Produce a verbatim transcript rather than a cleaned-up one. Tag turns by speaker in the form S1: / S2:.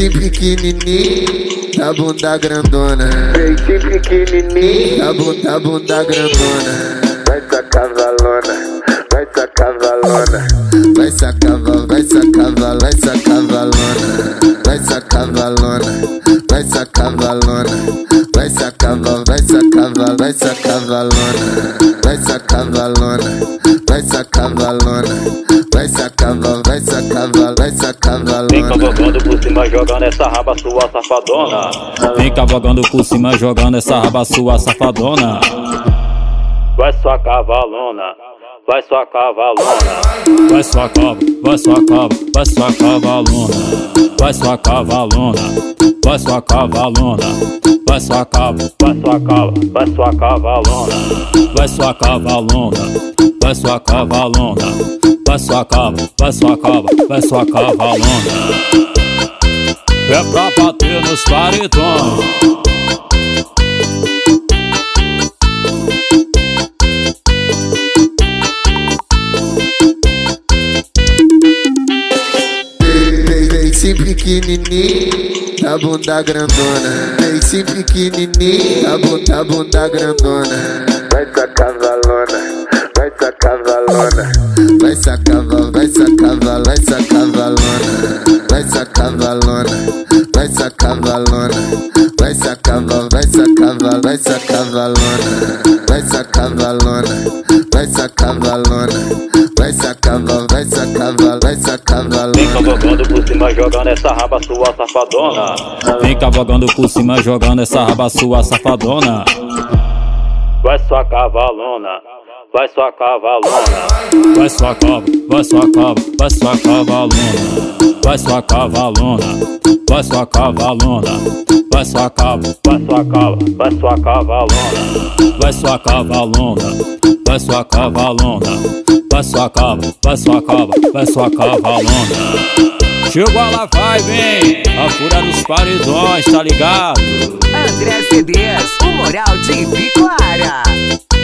S1: Peitinho pequenininho, da bunda grandona. Peitinho pequenininho, da bunda, bunda grandona. Vai sacar valona, vai sacar valona. Vai sacar, vai sacar, vai sacar valona. Vai sacar valona, vai sacar valona. Vai sacar, vai sacar, vai sacar valona. Vai sacar valona, vai sacar valona. Vai sacar, vai sacar, vai sacar valona.
S2: Vem cavalgando por cima, jogando essa raba sua safadona.
S3: Vem cavalgando por cima, jogando essa raba sua safadona.
S2: Vai sua cavalona, vai sua cavalona.
S3: Vai sua cava, vai sua cava, vai sua cavalona. Vai sua cavalona, vai sua cavalona. Vai sua cava,
S2: vai sua cava, vai sua cavalona.
S3: Vai sua cavalona, vai sua cavalona. Vai sua cava, vai sua cava, vai sua cavalona. É pra bater nos paredões.
S1: Peitinho pequenininho, da bunda grandona. Peitinho pequenininho, da bunda, bunda grandona. Vai sacar valona, vai sacar valona. Vai sacar, vai sacar, vai sacar valona. Vai sacar valona, vai sacar valona. Vai sacar, vai sacar, vai sacar valona. Vai sacar valona, vai sacar valona. Vai sacar, vai sacar, vai sacar valona.
S2: Vem cavalgando por cima, jogando essa raba sua safadona.
S3: Vem cavalgando por cima, jogando essa raba sua safadona.
S2: Vai sua cavalona, vai sua cavalona.
S3: Vai sua cava, vai sua cava, vai sua cavalona. Vai sua cavalona, vai sua cavalona. Vai sua cava,
S2: vai sua cava, vai sua cavalona.
S3: Vai sua cavalona, vai sua cavalona. Vai sua cava, vai sua cava, vai sua cavalona. Chegou a lá vai, vem, a fúria dos paredões, tá ligado?
S4: André C Ds, o moral de Ibicoara.